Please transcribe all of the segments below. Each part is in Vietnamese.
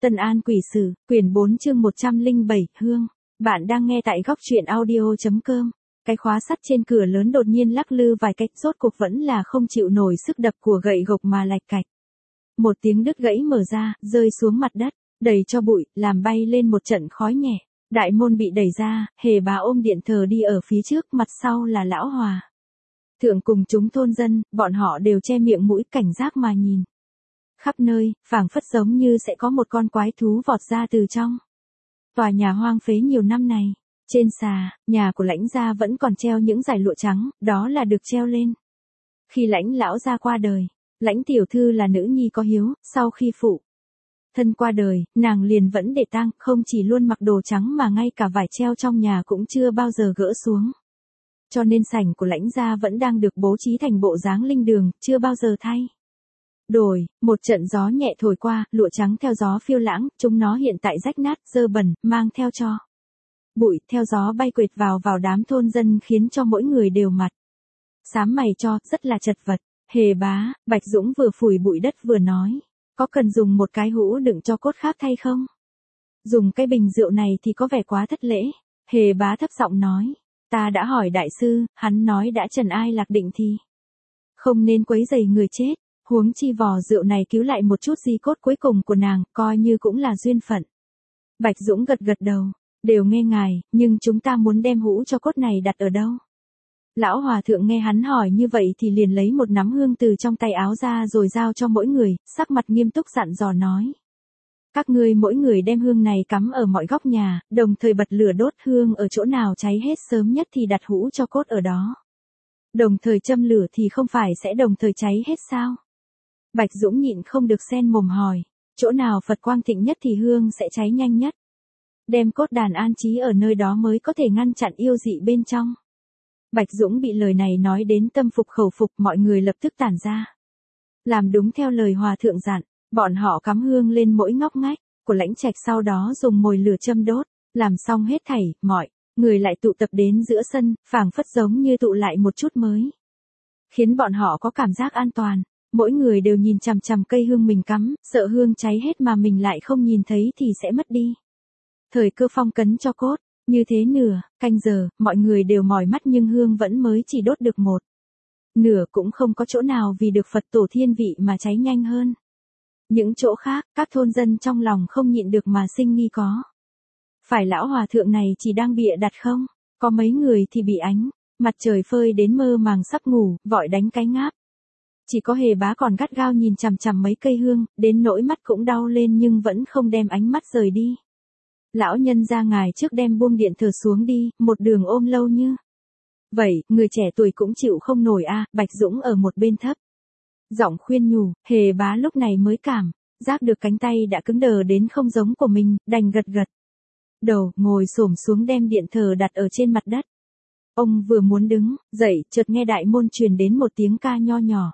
Tân An Quỷ Sử, quyển 4 chương 107, Hương. Bạn đang nghe tại góc truyện audio.com. Cái khóa sắt trên cửa lớn đột nhiên lắc lư vài cách, rốt cuộc vẫn là không chịu nổi sức đập của gậy gộc mà lạch cạch. Một tiếng đứt gãy mở ra, rơi xuống mặt đất, đầy cho bụi, làm bay lên một trận khói nhẹ. Đại môn bị đẩy ra, Hề Bá ôm điện thờ đi ở phía trước, mặt sau là Lão Hòa Thượng cùng chúng thôn dân, bọn họ đều che miệng mũi cảnh giác mà nhìn. Khắp nơi, phảng phất giống như sẽ có một con quái thú vọt ra từ trong tòa nhà hoang phế nhiều năm này. Trên xà, nhà của Lãnh gia vẫn còn treo những dải lụa trắng, đó là được treo lên khi Lãnh lão gia qua đời. Lãnh tiểu thư là nữ nhi có hiếu, sau khi phụ thân qua đời, nàng liền vẫn để tang, không chỉ luôn mặc đồ trắng mà ngay cả vải treo trong nhà cũng chưa bao giờ gỡ xuống. Cho nên sảnh của Lãnh gia vẫn đang được bố trí thành bộ dáng linh đường, chưa bao giờ thay đổi. Một trận gió nhẹ thổi qua, lụa trắng theo gió phiêu lãng, chúng nó hiện tại rách nát, dơ bẩn, mang theo cho bụi, theo gió bay quệt vào đám thôn dân, khiến cho mỗi người đều mặt xám mày cho, rất là chật vật. Hề Bá, Bạch Dũng vừa phủi bụi đất vừa nói, có cần dùng một cái hũ đựng cho cốt khác thay không? Dùng cái bình rượu này thì có vẻ quá thất lễ. Hề Bá thấp giọng nói, ta đã hỏi đại sư, hắn nói đã trần ai lạc định thì không nên quấy rầy người chết. Huống chi vò rượu này cứu lại một chút di cốt cuối cùng của nàng, coi như cũng là duyên phận. Bạch Dũng gật gật đầu, đều nghe ngài, nhưng chúng ta muốn đem hũ cho cốt này đặt ở đâu? Lão Hòa Thượng nghe hắn hỏi như vậy thì liền lấy một nắm hương từ trong tay áo ra rồi giao cho mỗi người, sắc mặt nghiêm túc dặn dò nói. Các ngươi mỗi người đem hương này cắm ở mọi góc nhà, đồng thời bật lửa đốt hương ở chỗ nào cháy hết sớm nhất thì đặt hũ cho cốt ở đó. Đồng thời châm lửa thì không phải sẽ đồng thời cháy hết sao? Bạch Dũng nhịn không được xen mồm hỏi, chỗ nào Phật quang thịnh nhất thì hương sẽ cháy nhanh nhất. Đem cốt đàn an trí ở nơi đó mới có thể ngăn chặn yêu dị bên trong. Bạch Dũng bị lời này nói đến tâm phục khẩu phục, mọi người lập tức tản ra. Làm đúng theo lời Hòa Thượng dặn, bọn họ cắm hương lên mỗi ngóc ngách của Lãnh Trạch, sau đó dùng mồi lửa châm đốt. Làm xong hết thảy, mọi người lại tụ tập đến giữa sân, phảng phất giống như tụ lại một chút mới, khiến bọn họ có cảm giác an toàn. Mỗi người đều nhìn chằm chằm cây hương mình cắm, sợ hương cháy hết mà mình lại không nhìn thấy thì sẽ mất đi thời cơ phong cấn cho cốt. Như thế nửa canh giờ, mọi người đều mỏi mắt nhưng hương vẫn mới chỉ đốt được một nửa, cũng không có chỗ nào vì được Phật tổ thiên vị mà cháy nhanh hơn. Những chỗ khác, các thôn dân trong lòng không nhịn được mà sinh nghi, có phải Lão Hòa Thượng này chỉ đang bịa đặt không? Có mấy người thì bị ánh mặt trời phơi đến mơ màng sắp ngủ, vội đánh cái ngáp. Chỉ có Hề Bá còn gắt gao nhìn chằm chằm mấy cây hương, đến nỗi mắt cũng đau lên nhưng vẫn không đem ánh mắt rời đi. Lão nhân ra ngài trước đem buông điện thờ xuống đi, một đường ôm lâu như vậy, người trẻ tuổi cũng chịu không nổi a. Bạch Dũng ở một bên thấp giọng khuyên nhủ. Hề Bá lúc này mới cảm giác được cánh tay đã cứng đờ đến không giống của mình, đành gật gật đầu, ngồi xổm xuống đem điện thờ đặt ở trên mặt đất. Ông vừa muốn đứng dậy, chợt nghe đại môn truyền đến một tiếng ca nho nhỏ.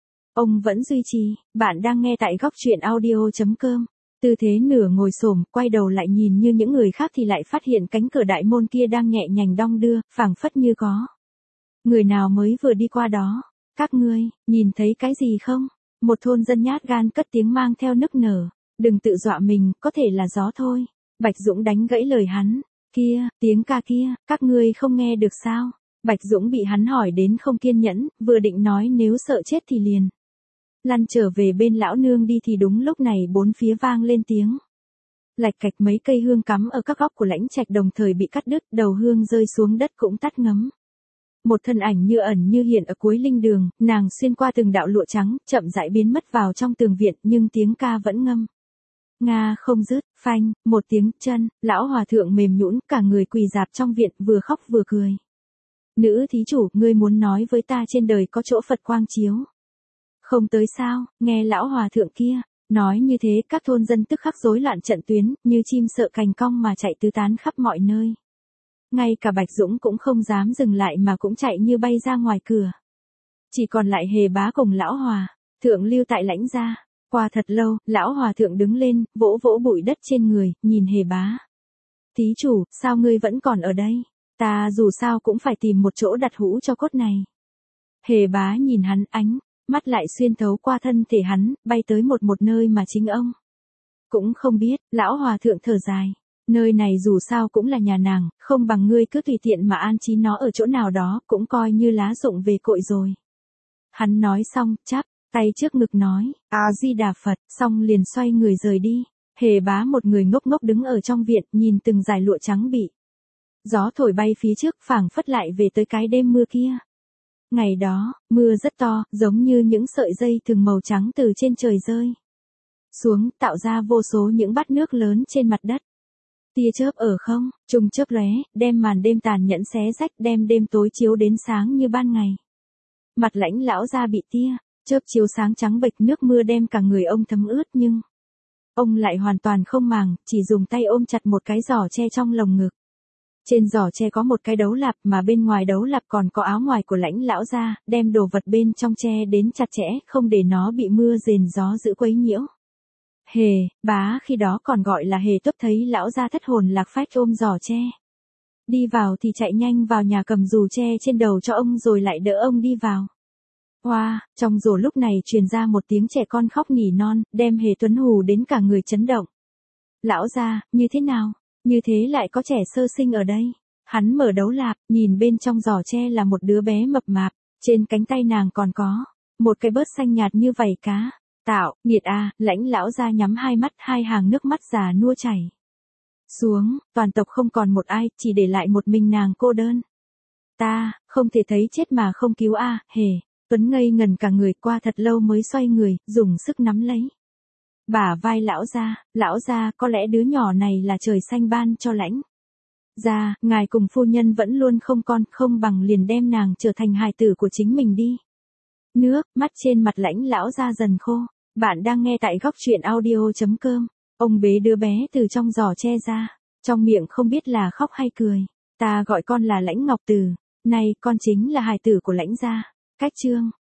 Ông vẫn duy trì. Bạn đang nghe tại góc truyện audio.com. Tư thế nửa ngồi xổm, quay đầu lại nhìn như những người khác thì lại phát hiện cánh cửa đại môn kia đang nhẹ nhàng đong đưa, phảng phất như có người nào mới vừa đi qua đó. Các ngươi nhìn thấy cái gì không? Một thôn dân nhát gan cất tiếng mang theo nức nở. Đừng tự dọa mình, có thể là gió thôi. Bạch Dũng đánh gãy lời hắn. Kia, tiếng ca kia, các ngươi không nghe được sao? Bạch Dũng bị hắn hỏi đến không kiên nhẫn, vừa định nói nếu sợ chết thì liền lăn trở về bên lão nương đi thì đúng lúc này bốn phía vang lên tiếng lạch cạch, mấy cây hương cắm ở các góc của Lãnh Trạch đồng thời bị cắt đứt, đầu hương rơi xuống đất cũng tắt ngấm. Một thân ảnh như ẩn như hiện ở cuối linh đường, nàng xuyên qua từng đạo lụa trắng, chậm rãi biến mất vào trong tường viện, nhưng tiếng ca vẫn ngâm nga không dứt. Phanh, một tiếng chân, Lão Hòa Thượng mềm nhũn, cả người quỳ rạp trong viện, vừa khóc vừa cười. Nữ thí chủ, ngươi muốn nói với ta trên đời có chỗ Phật quang chiếu không tới sao? Nghe Lão Hòa Thượng kia nói như thế, các thôn dân tức khắc rối loạn trận tuyến, như chim sợ cành cong mà chạy tứ tán khắp mọi nơi. Ngay cả Bạch Dũng cũng không dám dừng lại mà cũng chạy như bay ra ngoài cửa. Chỉ còn lại Hề Bá cùng Lão Hòa Thượng lưu tại Lãnh gia. Qua thật lâu, Lão Hòa Thượng đứng lên, vỗ vỗ bụi đất trên người, nhìn Hề Bá. Thí chủ, sao ngươi vẫn còn ở đây? Ta dù sao cũng phải tìm một chỗ đặt hũ cho cốt này. Hề Bá nhìn hắn, ánh mắt lại xuyên thấu qua thân thể hắn, bay tới một nơi mà chính ông Cũng không biết, lão hòa thượng thở dài. Nơi này dù sao cũng là nhà nàng, không bằng ngươi cứ tùy tiện mà an trí nó ở chỗ nào đó, cũng coi như lá dụng về cội rồi. Hắn nói xong, chắp tay trước ngực nói, A-di-đà Phật, xong liền xoay người rời đi. Hề Bá một người ngốc ngốc đứng ở trong viện, nhìn từng dải lụa trắng bị gió thổi bay phía trước, phảng phất lại về tới cái đêm mưa kia. Ngày đó, mưa rất to, giống như những sợi dây thừng màu trắng từ trên trời rơi xuống, tạo ra vô số những bát nước lớn trên mặt đất. Tia chớp ở không trung chớp lóe, đem màn đêm tàn nhẫn xé rách, đem đêm tối chiếu đến sáng như ban ngày. Mặt Lãnh lão gia bị tia chớp chiếu sáng trắng bệch, nước mưa đem cả người ông thấm ướt, nhưng ông lại hoàn toàn không màng, chỉ dùng tay ôm chặt một cái giỏ tre trong lồng ngực. Trên giỏ tre có một cái đấu lạp, mà bên ngoài đấu lạp còn có áo ngoài của Lãnh lão gia, đem đồ vật bên trong tre đến chặt chẽ, không để nó bị mưa rền gió dữ quấy nhiễu. Hề Bá khi đó còn gọi là Hề Tuấp thấy lão gia thất hồn lạc phách ôm giỏ tre đi vào thì chạy nhanh vào nhà cầm dù tre trên đầu cho ông rồi lại đỡ ông đi vào. Hoa, trong rổ lúc này truyền ra một tiếng trẻ con khóc nỉ non, đem Hề Tuấn hù đến cả người chấn động. Lão gia, như thế nào? Như thế lại có trẻ sơ sinh ở đây. Hắn mở đấu lạp, nhìn bên trong giỏ tre là một đứa bé mập mạp, trên cánh tay nàng còn có một cái bớt xanh nhạt như vảy cá. Tạo, nghiệt a, Lãnh lão gia nhắm hai mắt, hai hàng nước mắt già nua chảy xuống, toàn tộc không còn một ai, chỉ để lại một mình nàng cô đơn. Ta, không thể thấy chết mà không cứu a. Hề Tuấn ngây ngần cả người, qua thật lâu mới xoay người, dùng sức nắm lấy bả vai lão gia, có lẽ đứa nhỏ này là trời xanh ban cho Lãnh gia, ngài cùng phu nhân vẫn luôn không con, không bằng liền đem nàng trở thành hài tử của chính mình đi. Nước mắt trên mặt Lãnh lão gia dần khô. Bạn đang nghe tại góc truyện audio.com. Ông bế đứa bé từ trong giỏ tre ra, trong miệng không biết là khóc hay cười. Ta gọi con là Lãnh Ngọc Từ, nay con chính là hài tử của Lãnh gia. Cách chương